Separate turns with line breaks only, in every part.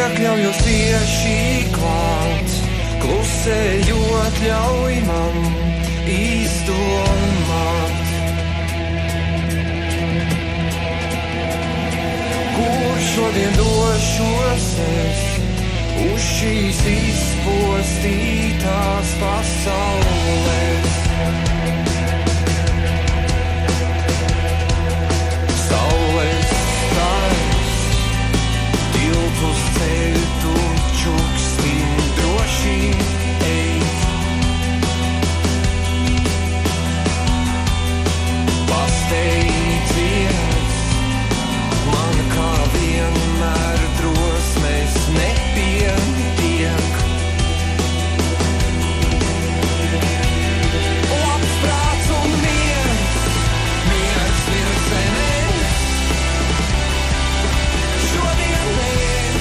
Iekļaujos tieši klāt, klusējot ļauj man izdomāt. Kur šodien došos es uz šīs izpostītās pasaules? Saules stars, tiltus ceļtu čukstīm droši eit. Pasteidzies, man kā vienmēr drosmes nepietiek. Labs prāts un miers, miers virs zemes. Šodien nē,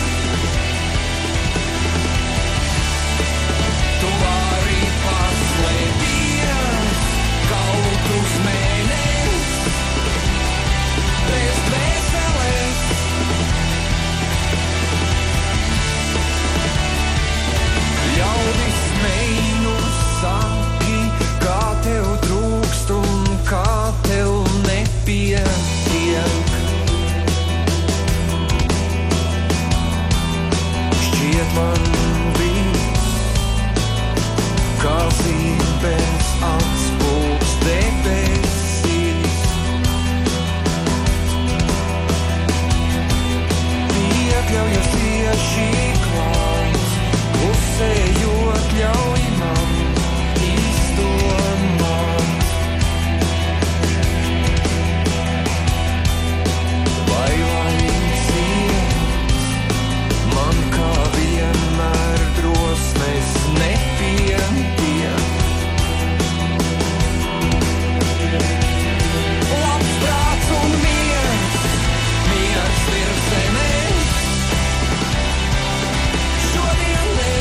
tu vari paslēpties kaut uz mēnesi. Bez dvēseles ļaudis meinu saki, kā tev trūkst un kā tev nepietiek. Šķiet man viss, kā zīmes atspūgs debesīs. Iekļaujos tieši klāt, klusējot ļauj man izdomāt. Vai laimīgs, man kā vienmēr drosmes nepietiek. Labs prāts un miers, miers virs zemes. Šodien nē,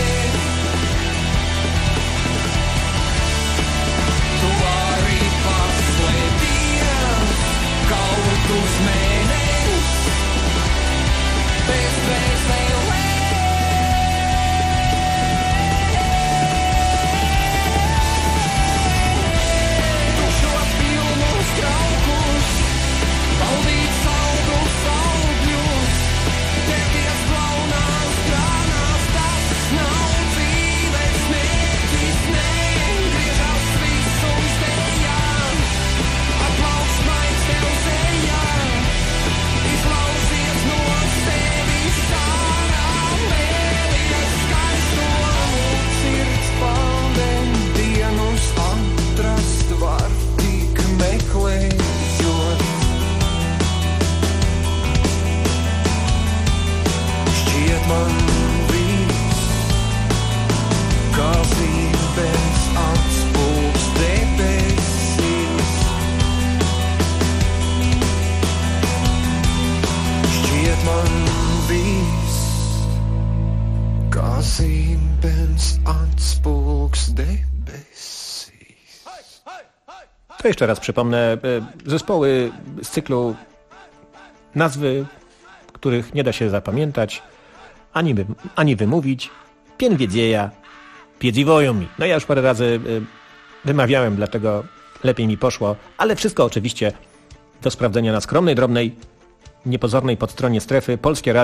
tu vari paslēpties kaut uz mēnesi. Bez dvēseles tušos pilnos traukus, baudīt saldus augļus, ķerties plaunās grānās, tas nav dzīves mērķis, nē, griežas visums tejā, atplauks maigs tev sejā, izlauzies no sevis ārā, vēlies skaisto sirds pandēm, dienus atrast var tik meklējot. Šķiet man viss, kā zīmes atspūgs debesīs. Šķiet man viss, kā zīmes atspūgs debesīs.
To jeszcze raz przypomnę zespoły z cyklu nazwy, których nie da się zapamiętać, ani wymówić. Pienwiedzieja, Piedziwojomi. No ja już parę razy wymawiałem, dlatego lepiej mi poszło, ale wszystko oczywiście do sprawdzenia na skromnej, drobnej, niepozornej podstronie strefy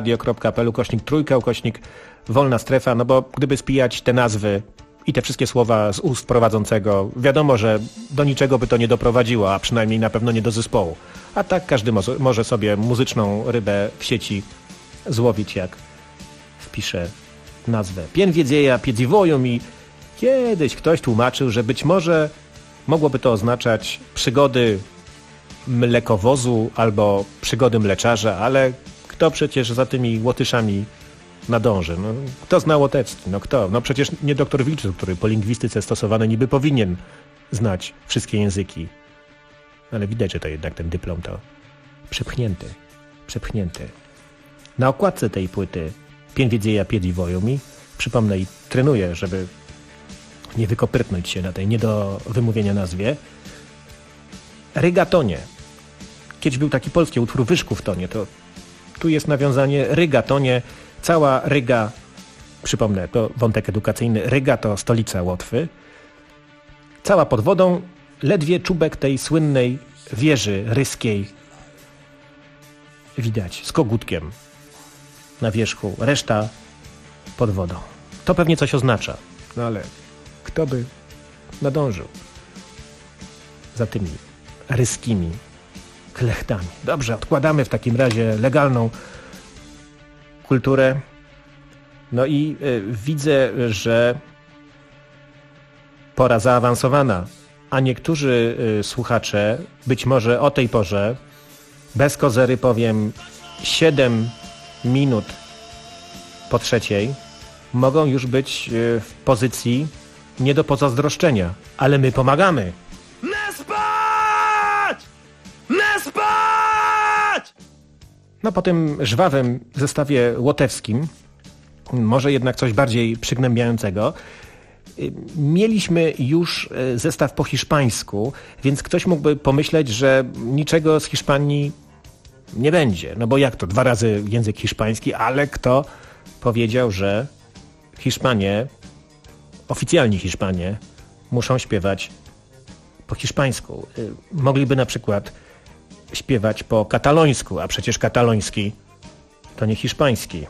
polskieradio.pl/3/wolna strefa, no bo gdyby spijać te nazwy i te wszystkie słowa z ust prowadzącego, wiadomo, że do niczego by to nie doprowadziło, a przynajmniej na pewno nie do zespołu. A tak każdy może sobie muzyczną rybę w sieci złowić, jak wpisze nazwę Pienwiedzieja, Piedziwoją i kiedyś ktoś tłumaczył, że być może mogłoby to oznaczać przygody mlekowozu albo przygody mleczarza, ale kto przecież za tymi łotyszami nadąży? No, kto zna łotewski? No kto? No przecież nie doktor Wilczuk, który po lingwistyce stosowany niby powinien znać wszystkie języki. Ale widać, że to jednak ten dyplom to przepchnięty. Na okładce tej płyty Pienwiedzieja, Piedziwojomi, przypomnę i trenuję, żeby nie wykopyrtnąć się na tej nie do wymówienia nazwie, Rygatonie. Kiedyś był taki polski utwór Wyszku w tonie, to tu jest nawiązanie Rygatonie, Cała Ryga, przypomnę, to wątek edukacyjny, Ryga to stolica Łotwy. Cała pod wodą, ledwie czubek tej słynnej wieży ryskiej widać z kogutkiem na wierzchu, reszta pod wodą. To pewnie coś oznacza, no ale kto by nadążył za tymi ryskimi klechtami. Dobrze, odkładamy w takim razie legalną kulturę. No i widzę, że pora zaawansowana, a niektórzy słuchacze, być może o tej porze, bez kozery powiem 7 minut po 3:00, mogą już być w pozycji nie do pozazdroszczenia, ale my pomagamy.
Nie spać! Nie spać!
No po tym żwawym zestawie łotewskim, może jednak coś bardziej przygnębiającego. Mieliśmy już zestaw po hiszpańsku, więc ktoś mógłby pomyśleć, że niczego z Hiszpanii nie będzie. No bo jak to? 2 razy język hiszpański, ale kto powiedział, że Hiszpanie, oficjalni Hiszpanie, muszą śpiewać po hiszpańsku. Mogliby na przykład śpiewać po katalońsku, a przecież kataloński to nie hiszpański.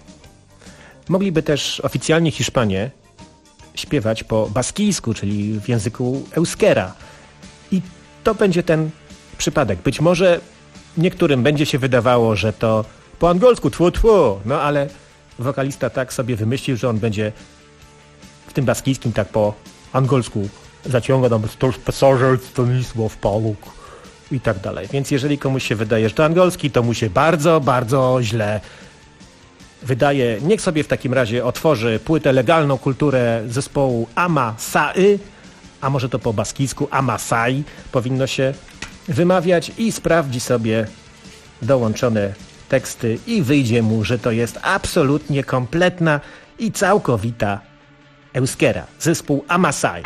Mogliby też oficjalni Hiszpanie śpiewać po baskijsku, czyli w języku euskera. I to będzie ten przypadek. Być może niektórym będzie się wydawało, że to po angielsku tfu, no ale wokalista tak sobie wymyślił, że on będzie w tym baskijskim tak po angielsku zaciąga tam to pasażer Stanisław Paluk i tak dalej. Więc jeżeli komuś się wydaje, że to angielski, to mu się bardzo, bardzo źle wydaje. Niech sobie w takim razie otworzy płytę Legalną kulturę zespołu Amasai, a może to po baskijsku Amasai powinno się wymawiać, i sprawdzi sobie dołączone teksty i wyjdzie mu, że to jest absolutnie kompletna i całkowita euskera. Zespół Amasai.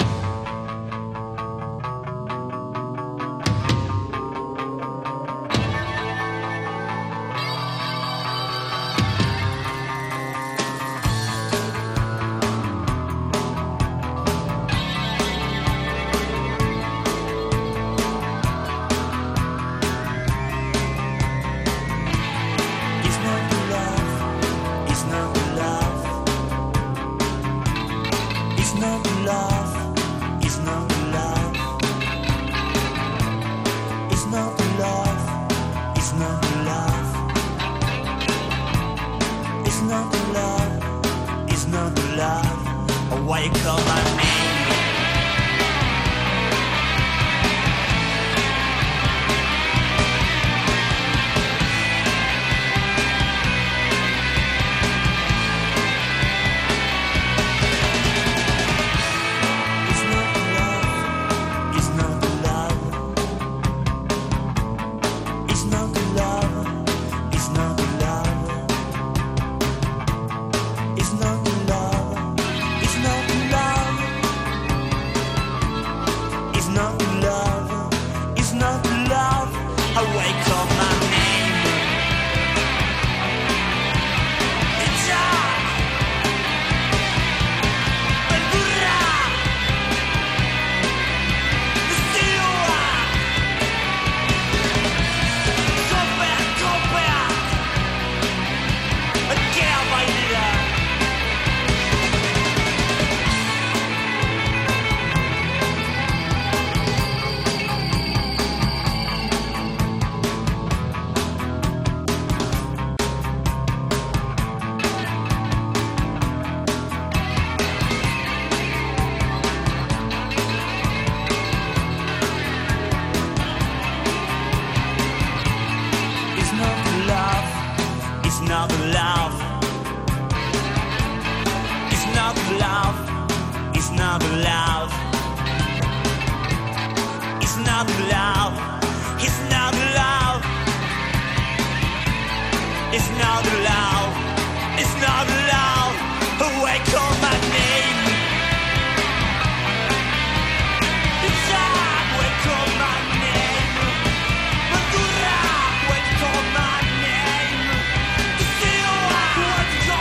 What's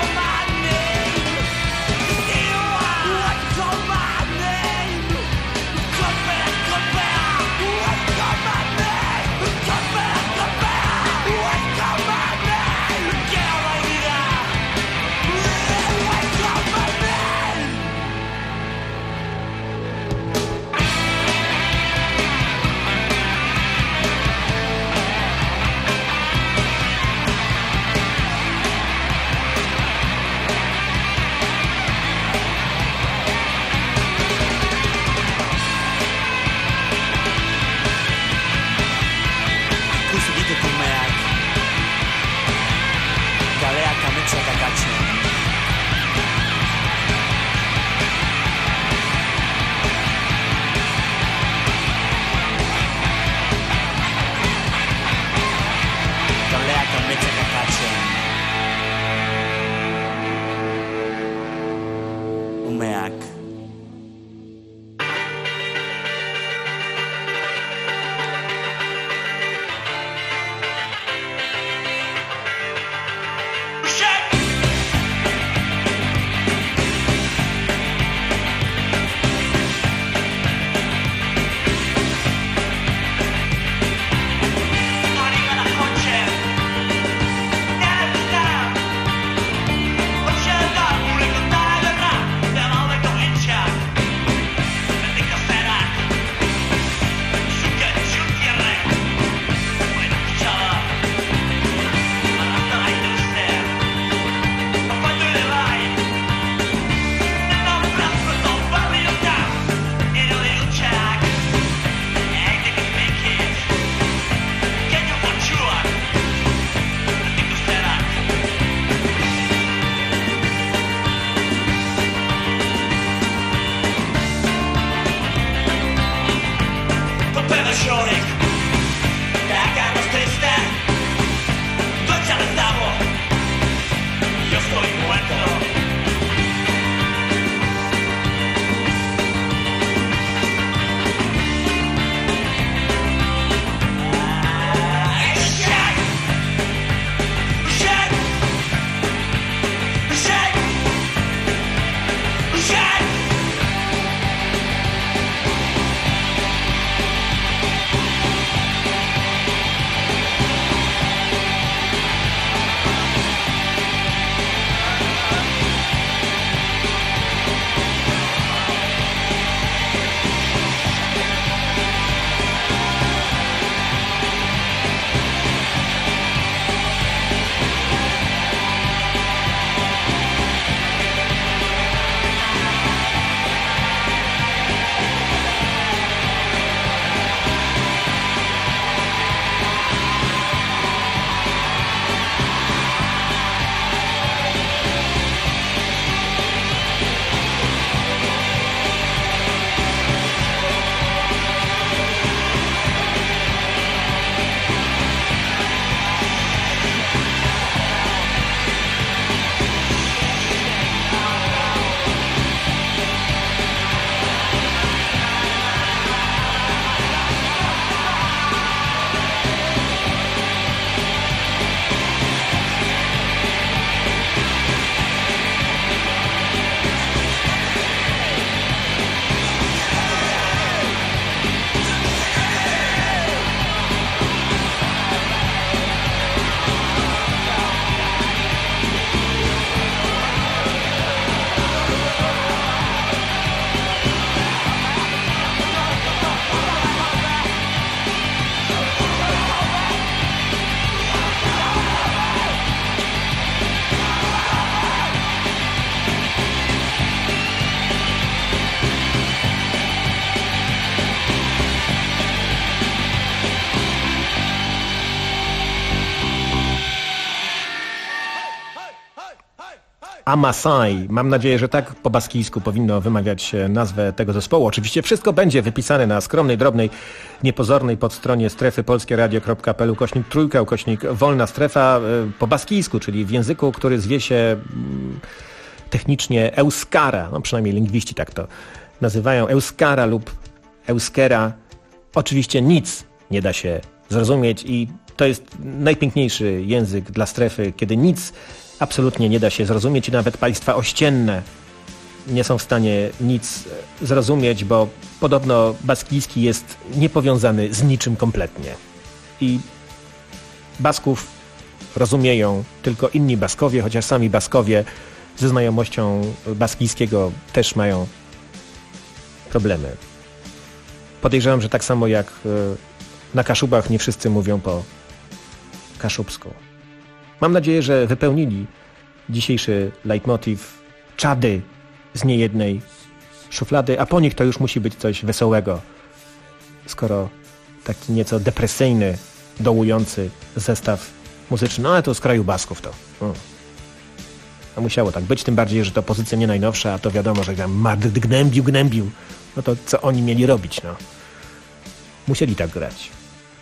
Amasai. Mam nadzieję, że tak po baskijsku powinno wymawiać nazwę tego zespołu. Oczywiście wszystko będzie wypisane na skromnej, drobnej, niepozornej podstronie strefypolskieradio.pl/3/wolna strefa po baskijsku, czyli w języku, który zwie się technicznie Euskara. No przynajmniej lingwiści tak to nazywają. Euskara lub Euskera. Oczywiście nic nie da się zrozumieć i to jest najpiękniejszy język dla strefy, kiedy nic absolutnie nie da się zrozumieć i nawet państwa ościenne nie są w stanie nic zrozumieć, bo podobno baskijski jest niepowiązany z niczym kompletnie. I Basków rozumieją tylko inni Baskowie, chociaż sami Baskowie ze znajomością baskijskiego też mają problemy. Podejrzewam, że tak samo jak na Kaszubach nie wszyscy mówią po kaszubsku. Mam nadzieję, że wypełnili dzisiejszy leitmotiv czady z niejednej szuflady, a po nich to już musi być coś wesołego, skoro taki nieco depresyjny, dołujący zestaw muzyczny, no ale to z kraju Basków to. A musiało tak być, tym bardziej, że to pozycja nie najnowsza, a to wiadomo, że tam gnębił, no to co oni mieli robić, no. Musieli tak grać.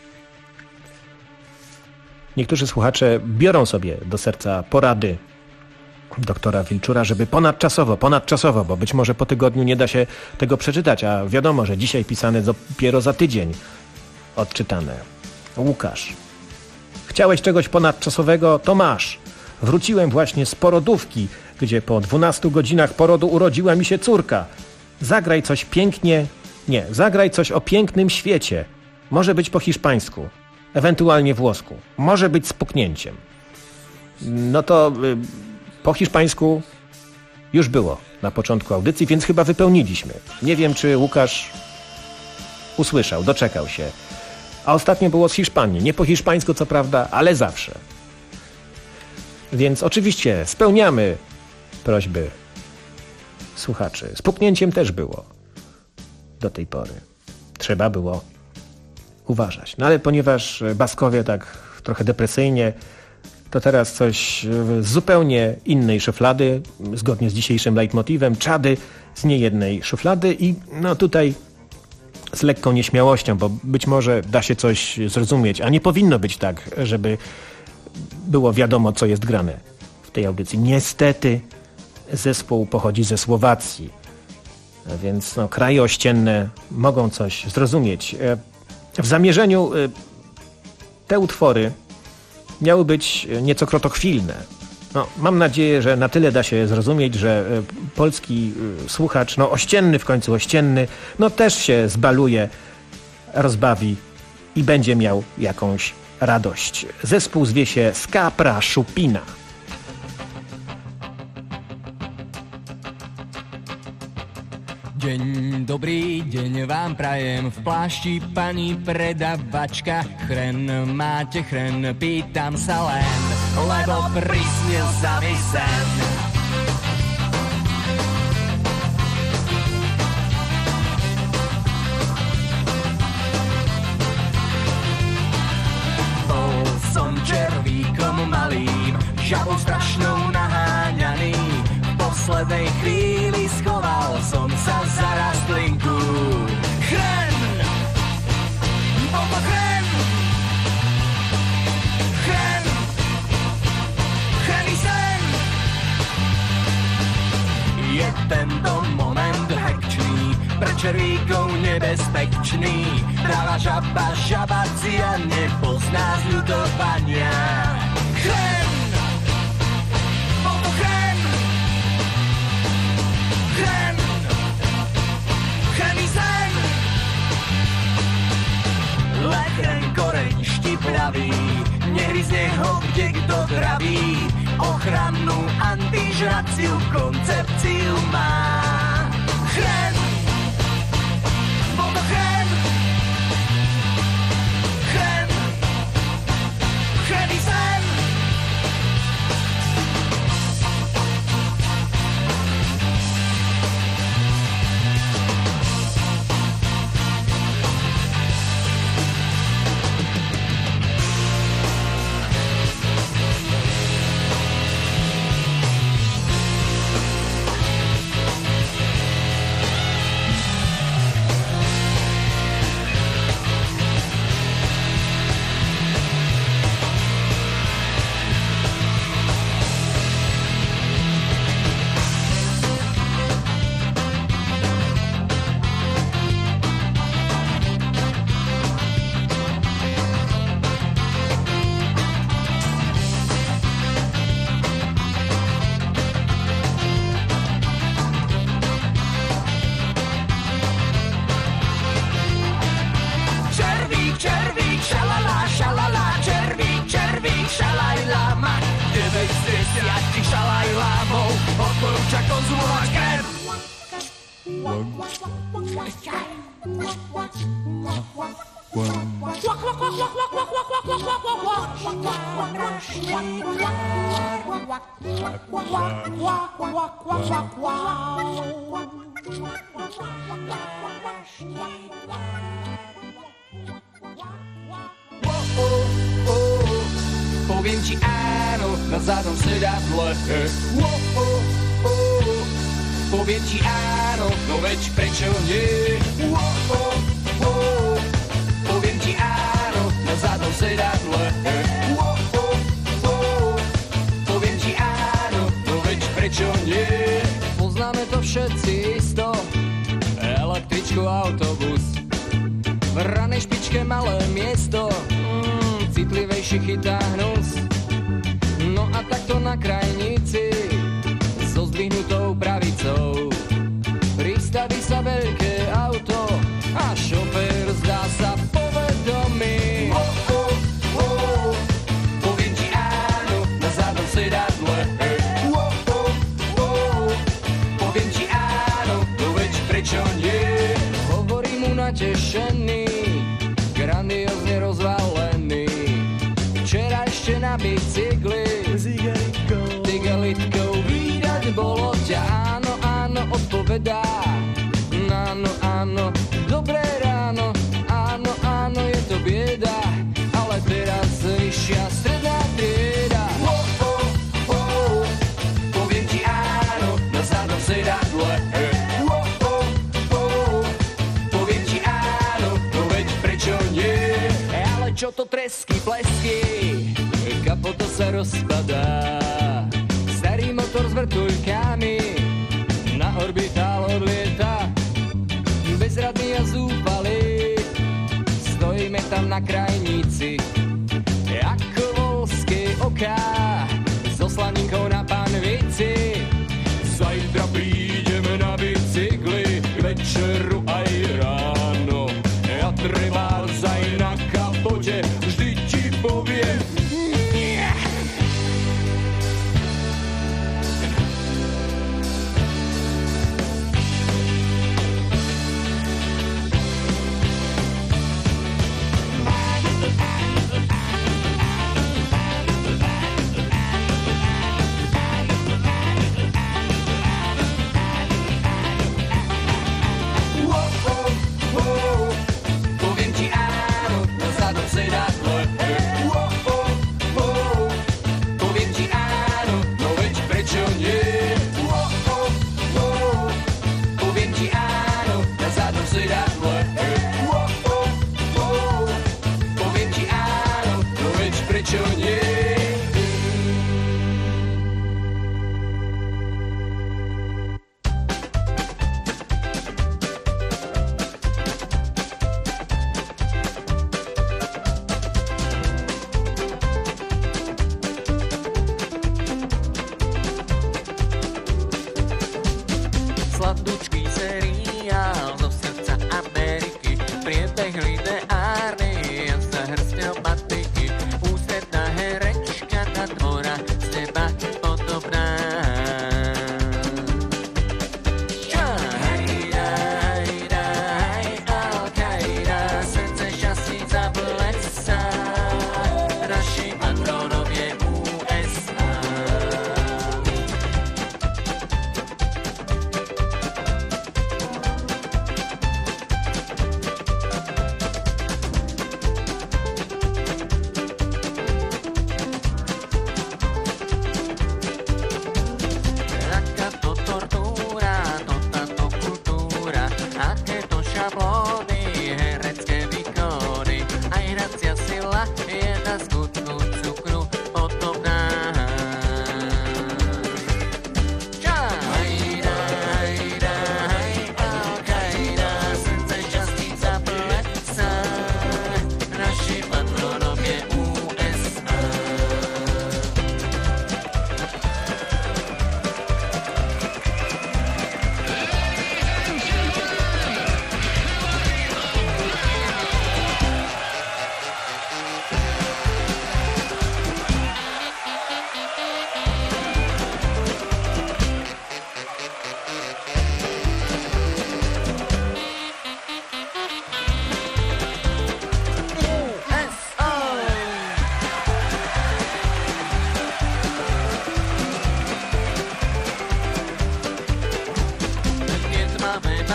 Niektórzy słuchacze biorą sobie do serca porady doktora Wilczura, żeby ponadczasowo, bo być może po tygodniu nie da się tego przeczytać, a wiadomo, że dzisiaj pisane dopiero za tydzień odczytane. Łukasz. Chciałeś czegoś ponadczasowego? To masz. Wróciłem właśnie z porodówki, gdzie po 12 godzinach porodu urodziła mi się córka. Zagraj coś o pięknym świecie. Może być po hiszpańsku, ewentualnie włosku. Może być z puknięciem. No to po hiszpańsku już było na początku audycji, więc chyba wypełniliśmy. Nie wiem, czy Łukasz usłyszał, doczekał się. A ostatnio było z Hiszpanii. Nie po hiszpańsku, co prawda, ale zawsze. Więc oczywiście spełniamy prośby słuchaczy. Z puknięciem też było do tej pory. Trzeba było uważać. No ale ponieważ Baskowie tak trochę depresyjnie, to teraz coś z zupełnie innej szuflady, zgodnie z dzisiejszym leitmotivem, czady z niejednej szuflady i no tutaj z lekką nieśmiałością, bo być może da się coś zrozumieć, a nie powinno być tak, żeby było wiadomo, co jest grane w tej audycji. Niestety zespół pochodzi ze Słowacji, więc no, kraje ościenne mogą coś zrozumieć. W zamierzeniu te utwory miały być nieco krotochwilne. No, mam nadzieję, że na tyle da się zrozumieć, że polski słuchacz, no ościenny w końcu, no też się zbaluje, rozbawi i będzie miał jakąś radość. Zespół zwie się Skapra Szupina.
Deň, dobrý deň vám prajem, v plášti pani predavačka. Chren, máte chren, pýtam sa len, lebo prísne sa mi sen. Bol som červíkom malým, žabou strašnou naháňaný. V poslednej chvíli schoval som sa za rastlinku. Chren! Bol to chren! Chren! Chrený sen! Je tento moment hekčný, pre červíkov nebezpečný. Práva žaba, žabacia nepozná zľutovania. Chren! Bol to chren! Chren! Chrený sen! Lechren koreň štipľavý, nehryzne ho kde kto traví. Ochrannú antižraciu koncepciu má. Chren! Bol to chren! Chren! Chrený sen! Poviem ti áno na zadnom sedadle. Poviem ti áno, no veď prečo nie? Poviem ti áno na zadnom sedadle. Poviem ti áno, no veď prečo nie? Poznáme to všetci isto, električku, autobus, v ranej špičke malé miesto, citlivejší chytá hnus. No a takto na krajnici so zdvihnutou pravicou pristaví sa veľké auto a šofér zdá sa povedomý. Poviem ti áno na zadnom sedadle. Poviem ti áno, no veď prečo nie? Hovorí mu natešený, grandiózne rozvalený. Včera ešte na bicykli s igelitkou vídať bolo ťa. Áno, áno, odpovedá. Áno, áno, dobré ráno. Áno, áno, je to bieda, ale teraz vyššia stredná trieda. Poviem ti áno na zadnom sedadle. Poviem ti áno, no veď prečo nie? Ale čo to tresky, plesky, kapota sa rozpadá. Starý motor s vrtuľkami na orbitál odlieta. Bezradný a zúfalý, stojíme tam na krajnici ako volské oká so slaninkou na panvici. Zajtra prídeme na bicykli k večeru aj ráno. Ja trebárs aj na kapote vždy ti poviem nie. Poviem ti áno na zadnom sedadle. Poviem ti áno, no veď prečo nie? Poviem ti áno na zadnom sedadle. Poviem ti áno, no veď prečo nie? Sladúčký seriál zo srdca Ameriky, priebeh lineárny, ja sa hrsťou patiky, ústretná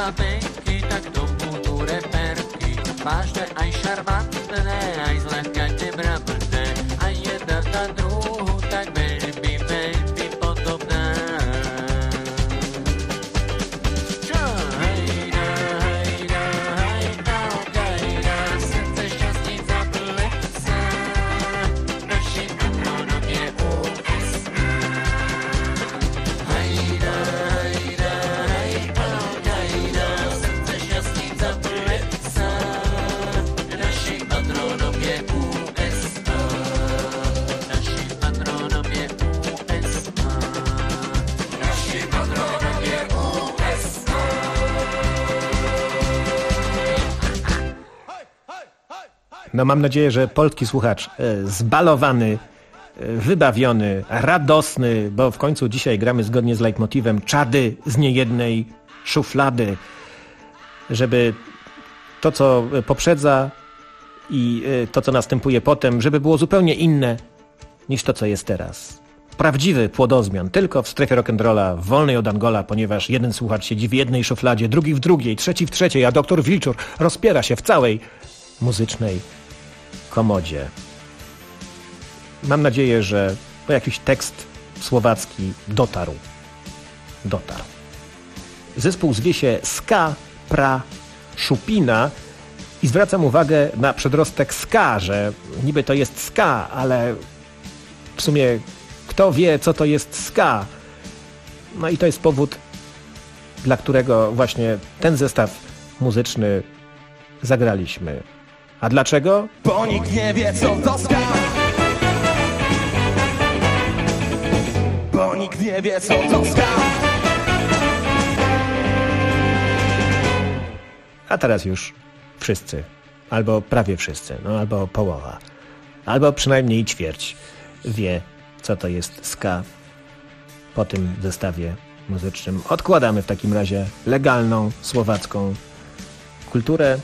pęki, tak to budú reperky. Vážne aj šarmantné, aj zľahka tebrabné. A jedna na druhú tak veľmi, veľmi podobná. Čo? Hejda, hejda, hejda, hejda, srdce šťastnica plesá. Našim patronom je USA. Hejda, hejda, hejda, hejda, srdce šťastnica plesá. Našim patronom je USA. Našim patronom je USA. Našim patronom je USA.
No mam nadzieję, że polski słuchacz zbalowany, wybawiony, radosny, bo w końcu dzisiaj gramy zgodnie z leitmotivem czady z niejednej szuflady, żeby to, co poprzedza i to, co następuje potem, żeby było zupełnie inne niż to, co jest teraz. Prawdziwy płodozmian, tylko w strefie rock'n'rolla, wolnej od Angola, ponieważ jeden słuchacz siedzi w jednej szufladzie, drugi w drugiej, trzeci w trzeciej, a doktor Wilczur rozpiera się w całej muzycznej komodzie. Mam nadzieję, że jakiś tekst słowacki dotarł. Zespół zwie się Ska Pra Szupina i zwracam uwagę na przedrostek ska, że niby to jest ska, ale w sumie kto wie, co to jest ska? No i to jest powód, dla którego właśnie ten zestaw muzyczny zagraliśmy. A dlaczego?
Bo nikt nie wie, co to ska. Bo nikt nie wie, co to ska.
A teraz już wszyscy, albo prawie wszyscy, no albo połowa, albo przynajmniej ćwierć wie, co to jest ska. Po tym zestawie muzycznym odkładamy w takim razie legalną słowacką kulturę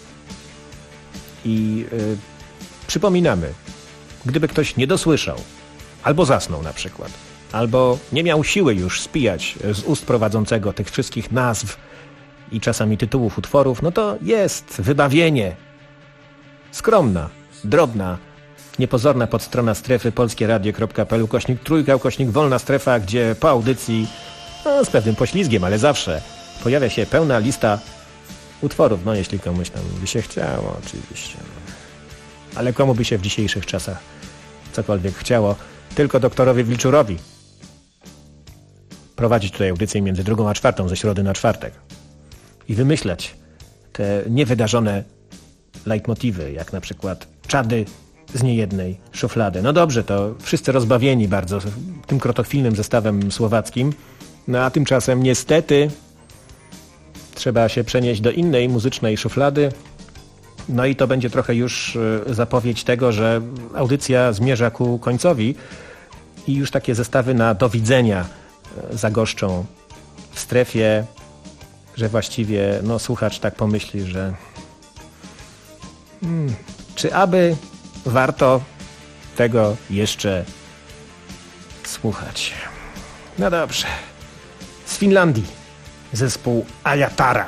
i przypominamy, gdyby ktoś nie dosłyszał, albo zasnął na przykład, albo nie miał siły już spijać z ust prowadzącego tych wszystkich nazw i czasami tytułów utworów, no to jest wybawienie. Skromna, drobna, niepozorna podstrona strefy polskieradio.pl /3/wolna strefa, gdzie po audycji, no z pewnym poślizgiem, ale zawsze pojawia się pełna lista utworów, no jeśli komuś tam by się chciało, oczywiście. Ale komu by się w dzisiejszych czasach cokolwiek chciało? Tylko doktorowi Wilczurowi prowadzić tutaj audycję między 2 a 4, ze środy na czwartek i wymyślać te niewydarzone leitmotywy, jak na przykład czady z niejednej szuflady. No dobrze, to wszyscy rozbawieni bardzo tym krotochwilnym zestawem słowackim, no a tymczasem niestety trzeba się przenieść do innej muzycznej szuflady. No i to będzie trochę już zapowiedź tego, że audycja zmierza ku końcowi i już takie zestawy na do widzenia zagoszczą w strefie, że właściwie no, słuchacz tak pomyśli, że czy aby warto tego jeszcze słuchać. No dobrze. Z Finlandii zespół Ajatara.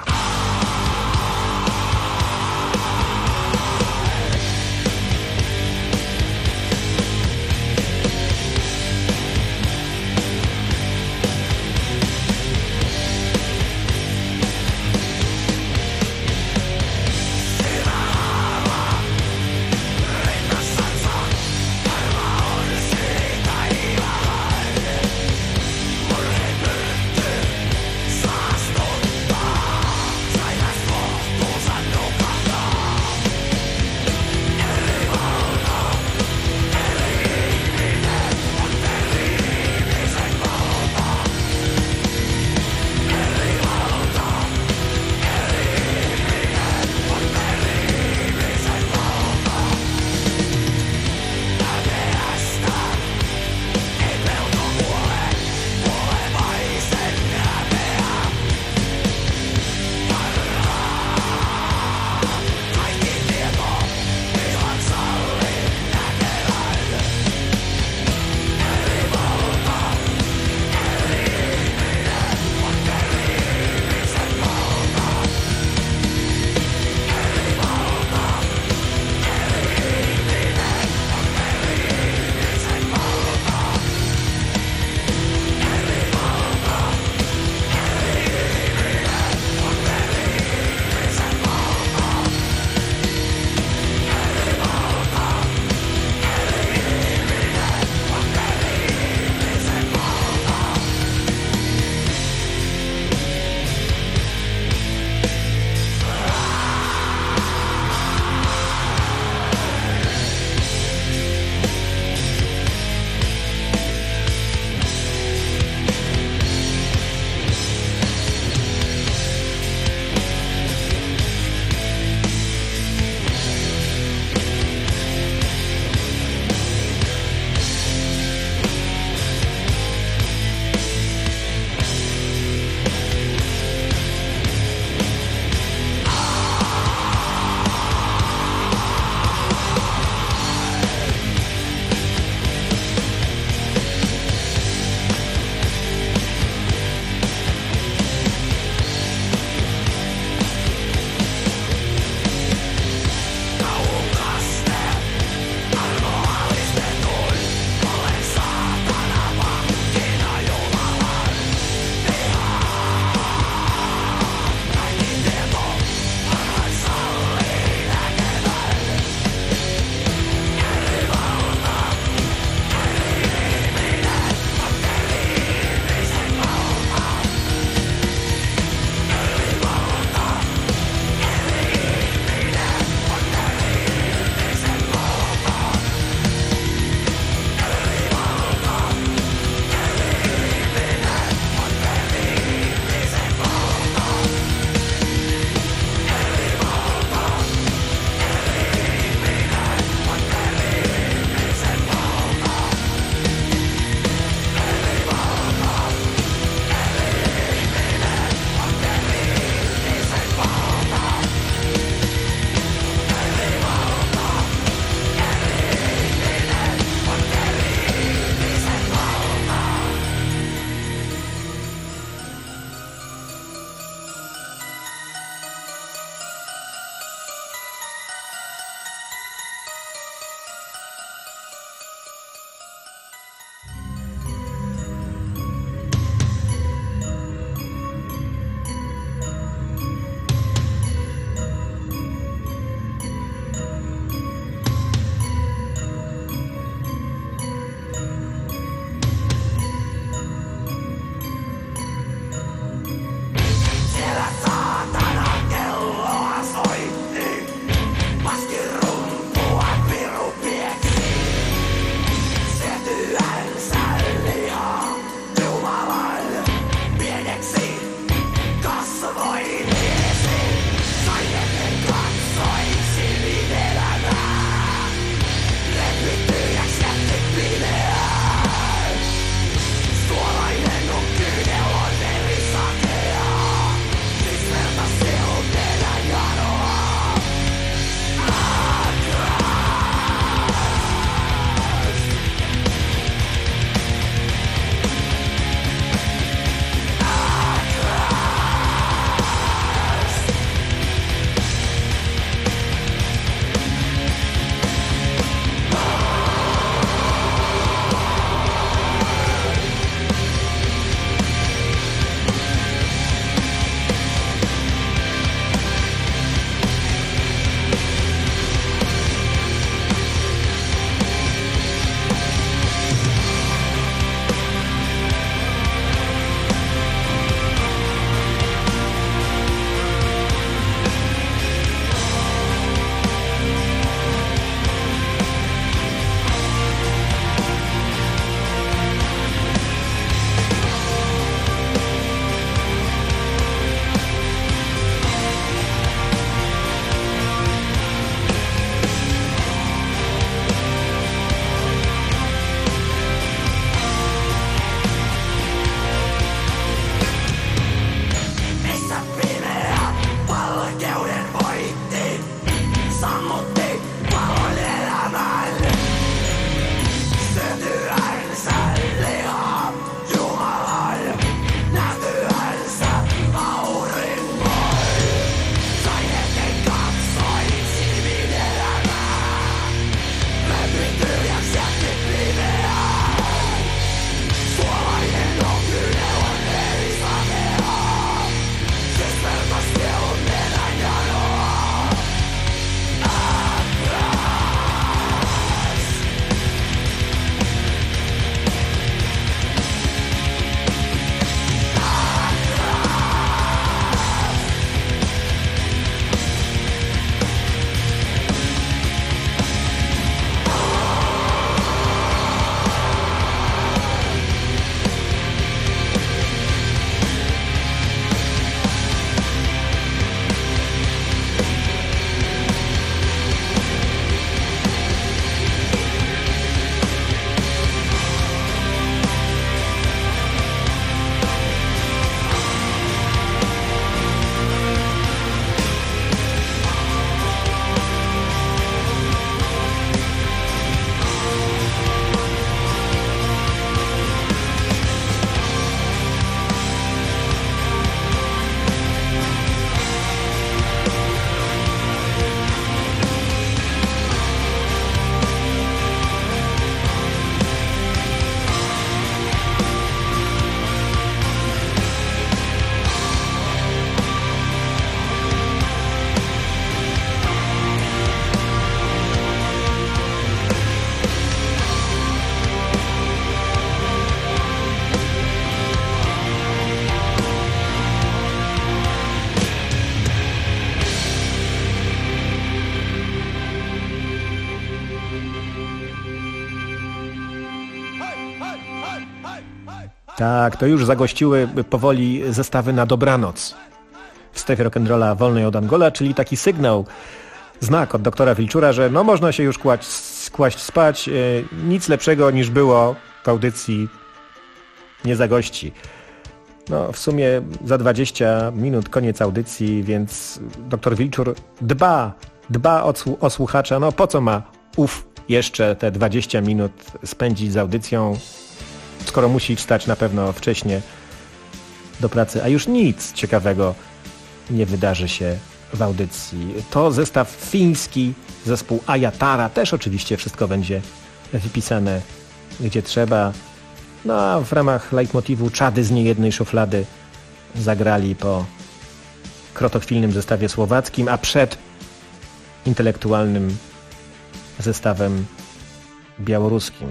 Tak, to już zagościły powoli zestawy na dobranoc w strefie rock'n'rolla wolnej od Angola, czyli taki sygnał, znak od doktora Wilczura, że no można się już kłaść spać, nic lepszego niż było w audycji nie zagości. No w sumie za 20 minut koniec audycji, więc doktor Wilczur dba o słuchacza, no po co ma jeszcze te 20 minut spędzić z audycją, skoro musi wstać na pewno wcześnie do pracy, a już nic ciekawego nie wydarzy się w audycji. To zestaw fiński, zespół Ajatara, też oczywiście wszystko będzie wypisane gdzie trzeba. No a w ramach leitmotivu Czady z niejednej szuflady zagrali po krotochwilnym zestawie słowackim, a przed intelektualnym zestawem białoruskim.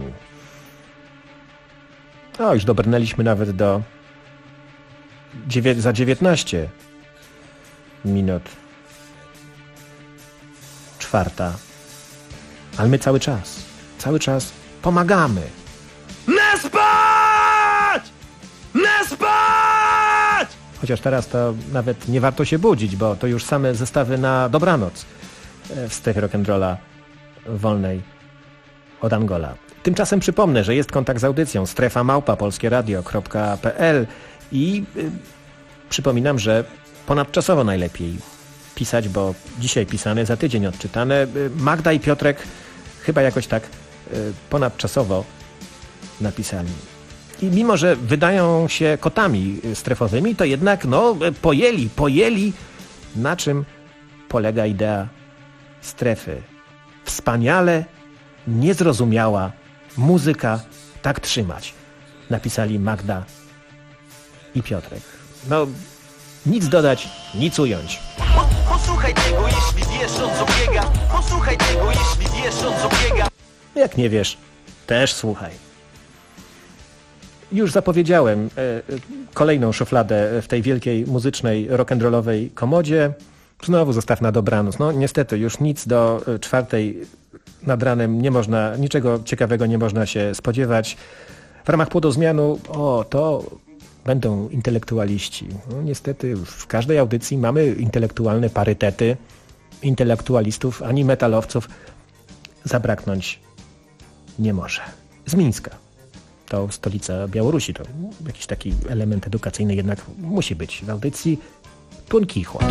O, już dobrnęliśmy nawet do za 19 minut. 4. Ale my cały czas pomagamy. Nie spać! Nie spać! Chociaż teraz to nawet nie warto się budzić, bo to już same zestawy na dobranoc w strefie rock'n'rolla wolnej od Angola. Tymczasem przypomnę, że jest kontakt z audycją strefa@polskieradio.pl i przypominam, że ponadczasowo najlepiej pisać, bo dzisiaj pisane, za tydzień odczytane. Magda i Piotrek chyba jakoś tak ponadczasowo napisali. I mimo, że wydają się kotami strefowymi, to jednak no pojęli na czym polega idea strefy. Wspaniale niezrozumiała muzyka, tak trzymać. Napisali Magda i Piotrek. No, nic dodać, nic ująć.
Posłuchaj tego, jeśli wiesz, o co biega. Posłuchaj tego, jeśli wiesz, o co biega.
Jak nie wiesz, też słuchaj. Już zapowiedziałem kolejną szufladę w tej wielkiej muzycznej, rock'n'rollowej komodzie. Znowu zestaw na dobranoc. No niestety już nic do 4 nad ranem nie można, niczego ciekawego nie można się spodziewać. W ramach płodozmianu, to będą intelektualiści. No niestety w każdej audycji mamy intelektualne parytety. Intelektualistów ani metalowców zabraknąć nie może. Z Mińska. To stolica Białorusi. To jakiś taki element edukacyjny jednak musi być w audycji. Tun Kichot.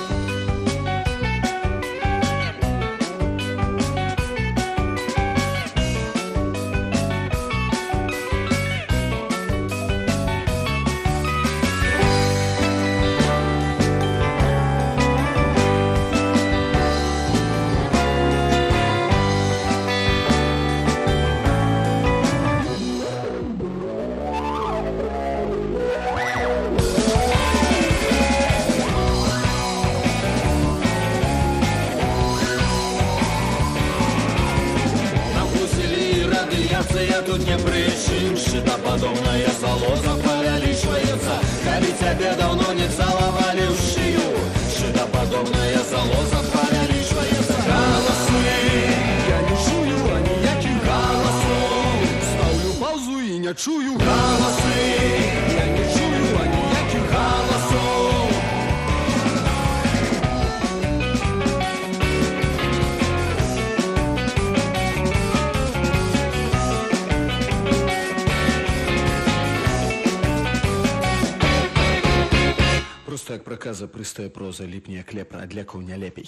Просто як проказа, пристая проза, ліпні як лепра, а для коня лепей.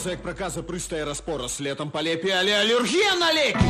проза, як праказа прыстая распораз. Летом полепі, але алергія на лекі.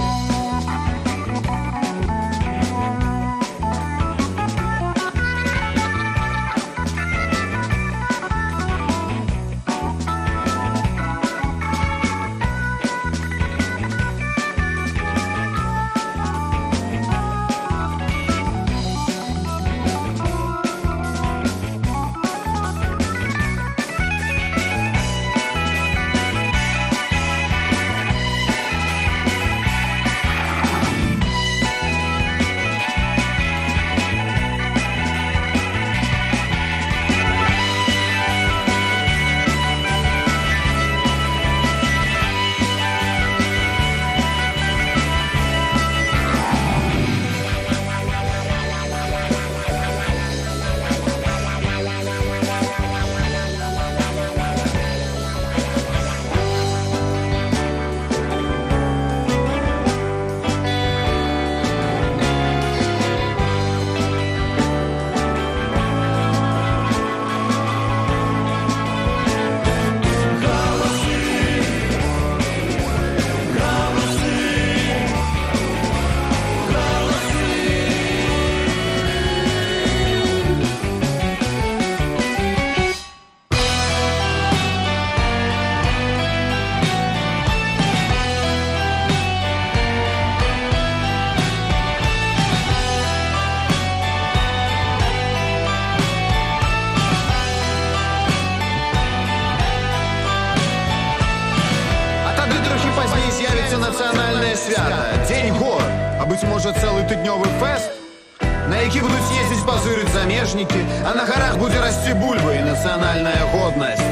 Нацыянальнае свята, дзень гор, а быць можа цэлы тыднёвы фэст, на які будуць ездзіць пазырыць замежнікі, а на гарах будзе расці бульба і нацыянальная годнасць.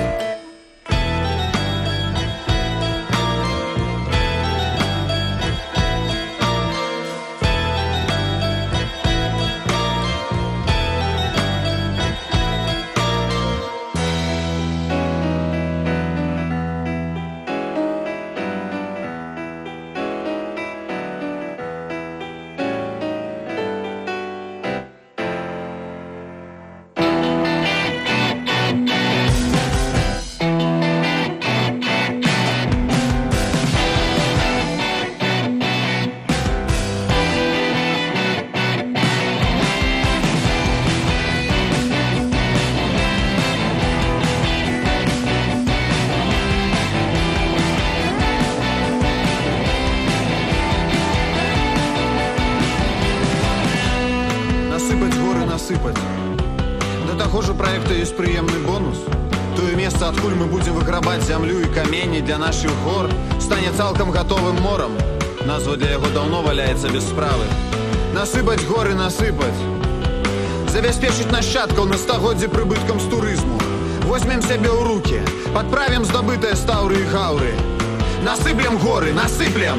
Да таго ж у праекта ёсць прыемны бонус. Тое месца, адкуль мы будзем выграбаць зямлю і каменні для нашых гор, стане цалкам гатовым морам. Назва для яго даўно валяецца без справы. Насыпаць горы, насыпаць. Забяспечыць нашчадкаў на стагоддзе прыбыткам з турызму. Возьмем сябе ў рукі, падправім здабытыя стаўры і хаўры. Насыплем горы, насыплем!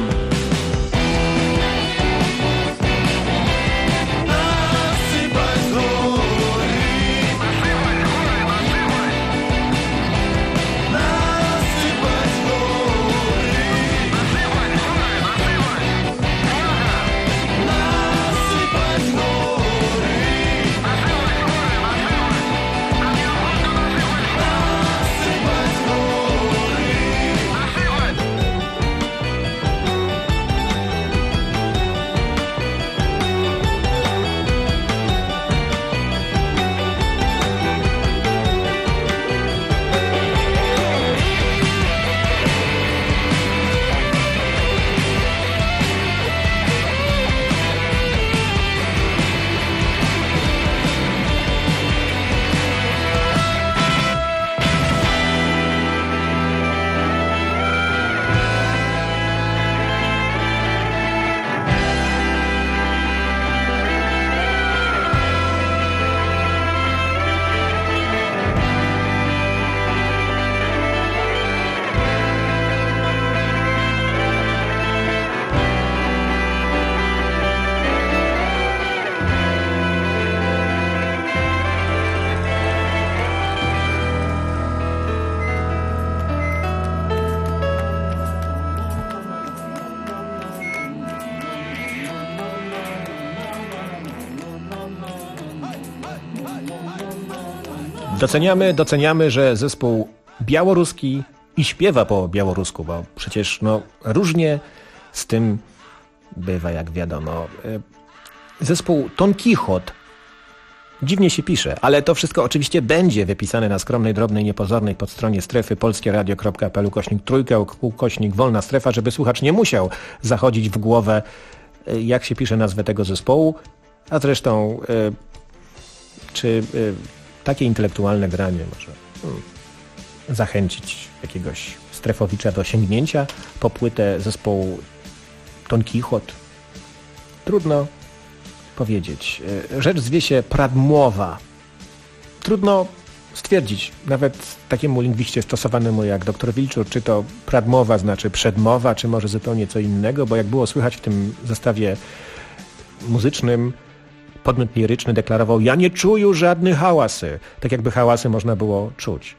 Doceniamy, że zespół białoruski i śpiewa po białorusku, bo przecież różnie z tym bywa, jak wiadomo. Zespół Ton Kichot. Dziwnie się pisze, ale to wszystko oczywiście będzie wypisane na skromnej, drobnej, niepozornej podstronie strefy polskieradio.pl/trójka/wolna wolna strefa, żeby słuchacz nie musiał zachodzić w głowę, jak się pisze nazwę tego zespołu, a zresztą czy takie intelektualne granie może zachęcić jakiegoś strefowicza do sięgnięcia po płytę zespołu Ton Kichot. Trudno powiedzieć. Rzecz zwie się pradmowa. Trudno stwierdzić, nawet takiemu lingwiście stosowanemu jak dr Wilczur, czy to pradmowa znaczy przedmowa, czy może zupełnie co innego, bo jak było słychać w tym zestawie muzycznym, podmiot liryczny deklarował: ja nie czuję żadnych hałasy. Tak jakby hałasy można było czuć.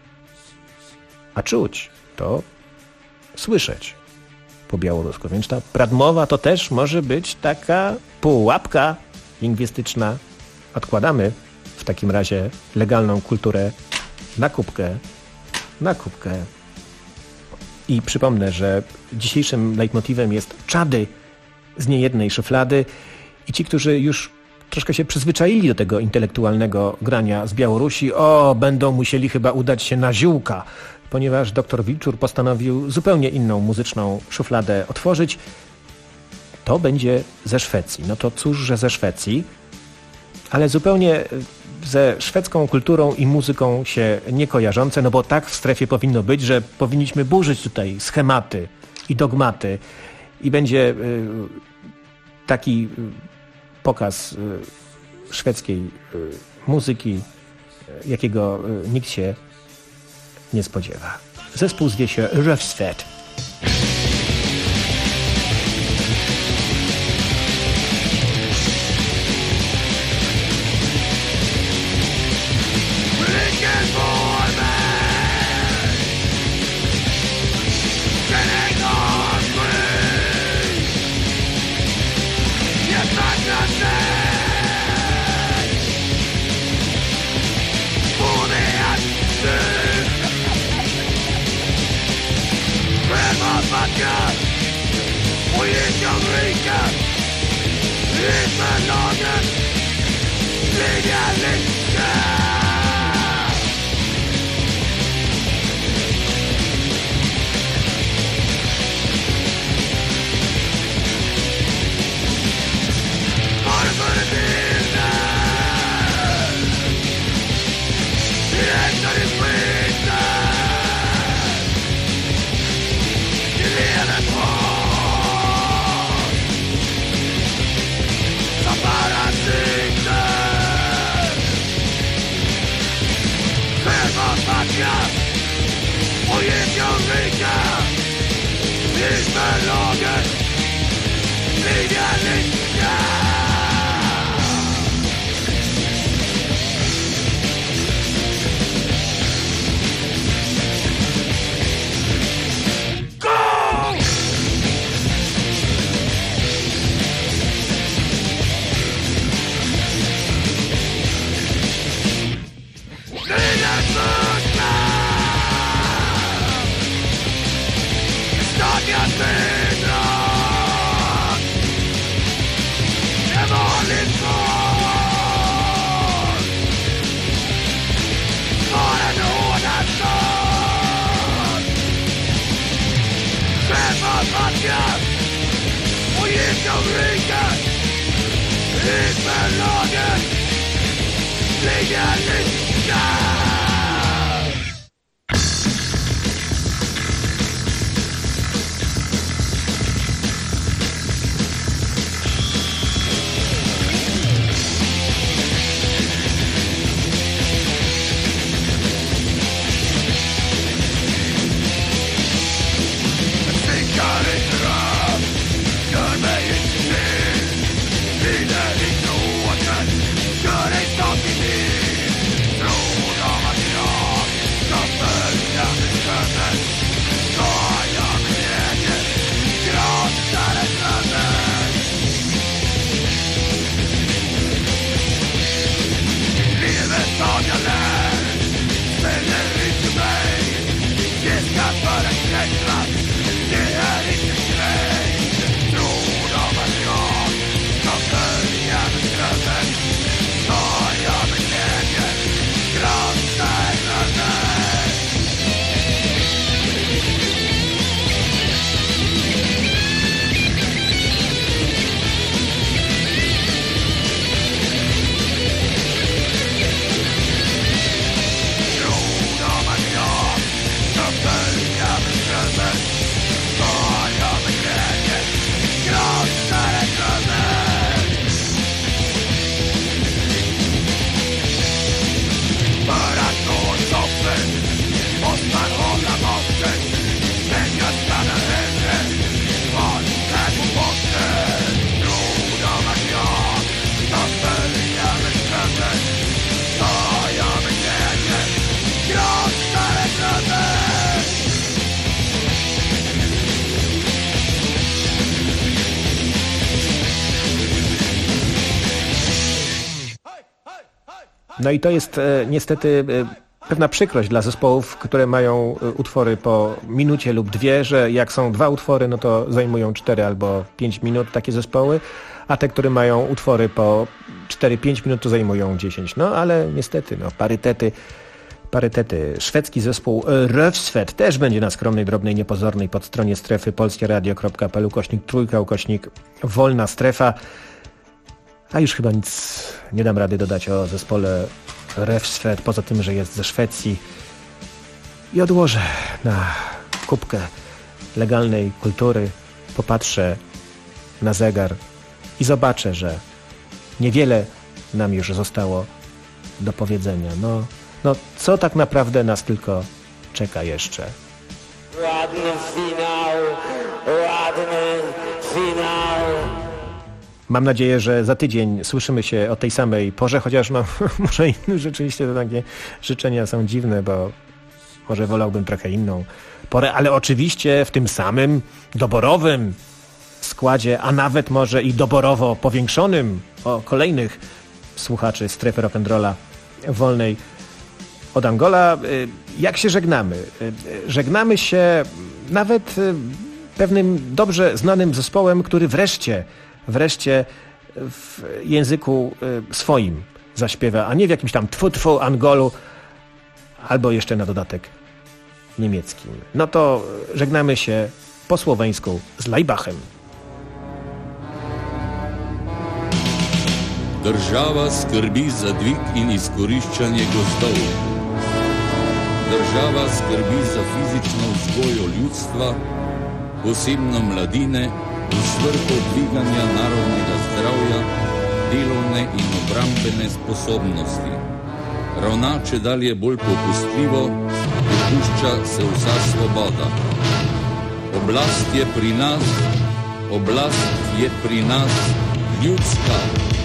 A czuć to słyszeć po białorusku. Więc ta pradmowa to też może być taka pułapka lingwistyczna. Odkładamy w takim razie legalną kulturę na kubkę. I przypomnę, że dzisiejszym leitmotivem jest czady z niejednej szuflady i ci, którzy już troszkę się przyzwyczaili do tego intelektualnego grania z Białorusi, będą musieli chyba udać się na ziółka, ponieważ dr Wilczur postanowił zupełnie inną muzyczną szufladę otworzyć. To będzie ze Szwecji. No to cóż, że ze Szwecji, ale zupełnie ze szwedzką kulturą i muzyką się nie kojarzące, no bo tak w strefie powinno być, że powinniśmy burzyć tutaj schematy i dogmaty i będzie taki pokaz szwedzkiej muzyki, jakiego nikt się nie spodziewa. Zespół zwie się Rövsved.
Gör dig stolt i din tro.
No i to jest niestety pewna przykrość dla zespołów, które mają utwory po minucie lub dwie, że jak są 2 utwory, no to zajmują 4 albo 5 minut takie zespoły, a te, które mają utwory po 4-5 minut, to zajmują 10. No ale niestety, no parytety. Szwedzki zespół Rövsved też będzie na skromnej, drobnej, niepozornej podstronie strefy polskieradio.pl /wolna strefa. A już chyba nic nie dam rady dodać o zespole Rövsved, poza tym, że jest ze Szwecji. I odłożę na kubkę legalnej kultury, popatrzę na zegar i zobaczę, że niewiele nam już zostało do powiedzenia. No co tak naprawdę nas tylko czeka jeszcze?
Ładny finał.
Mam nadzieję, że za tydzień słyszymy się o tej samej porze, chociaż no może rzeczywiście to takie życzenia są dziwne, bo może wolałbym trochę inną porę, ale oczywiście w tym samym doborowym składzie, a nawet może i doborowo powiększonym o kolejnych słuchaczy strefy rock'n'rolla wolnej od Angola. Jak się żegnamy? Żegnamy się nawet pewnym dobrze znanym zespołem, który wreszcie w języku swoim zaśpiewa, a nie w jakimś tam tfu Angolu, albo jeszcze na dodatek niemieckim. No to żegnamy się po słoweńsku z Laibachem.
Država skrbi za dvig in izkoriščanje gozdov. Država skrbi za fizično vzgojo ljudstva, posebno mladine, v svrhu dviganja narodnega zdravja, delovne in obrambene sposobnosti. Ravna čedalje bolj popustljivo, dopušča se vsa svoboda. Oblast je pri nas ljudska.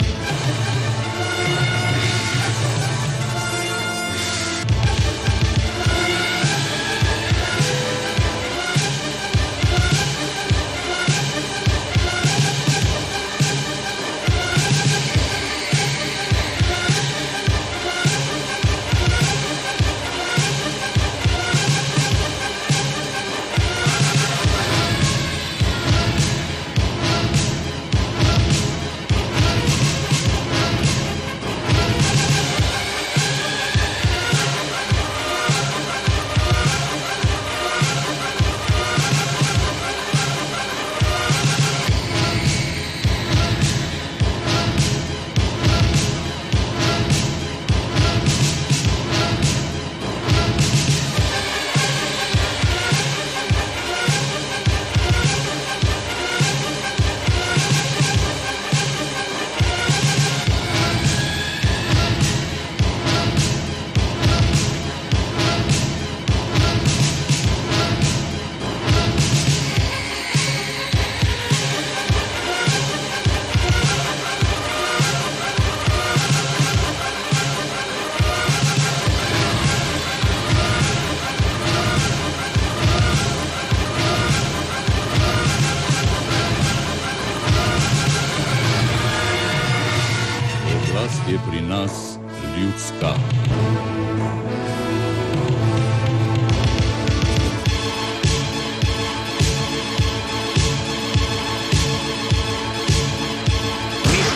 Je pri nas ljudska.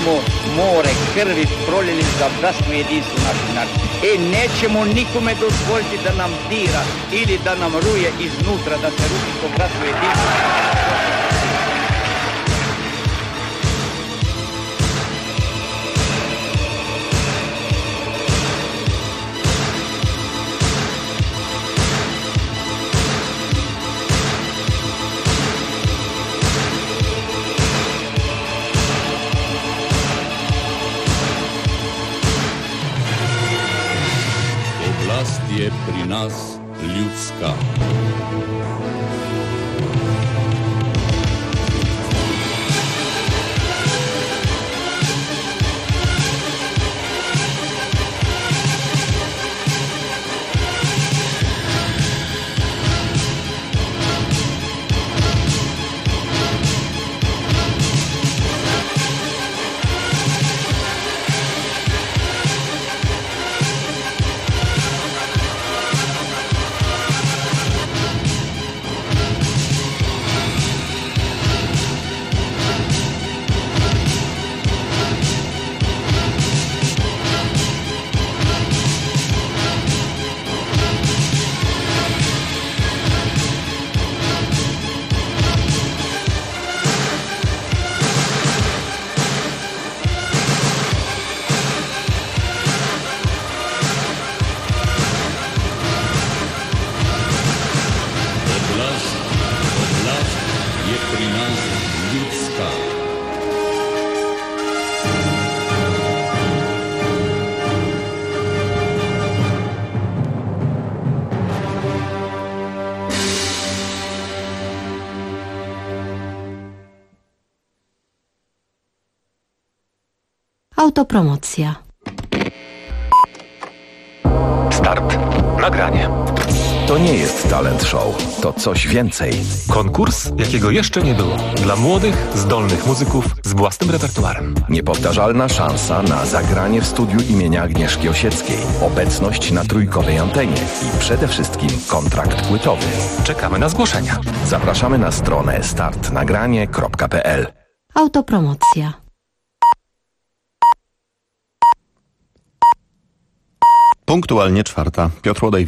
smo more krvi prolili za bratstvo i jedinstvo naših naroda. Nećemo nikome dozvoliti da nam dira ili da nam ruje iznutra, da se ruši to bratstvo i jedinstvo.
Oblast je pri nas ljudska. Oblast je pri nas ljudska.
Autopromocja.
Start. Nagranie. To nie jest talent show, to coś więcej.
Konkurs, jakiego jeszcze nie było. Dla młodych, zdolnych muzyków z własnym repertuarem.
Niepowtarzalna szansa na zagranie w studiu imienia Agnieszki Osieckiej. Obecność na trójkowej antenie i przede wszystkim kontrakt płytowy.
Czekamy na zgłoszenia.
Zapraszamy na stronę startnagranie.pl.
Autopromocja.
Punktualnie 4:00. Piotr Łodej.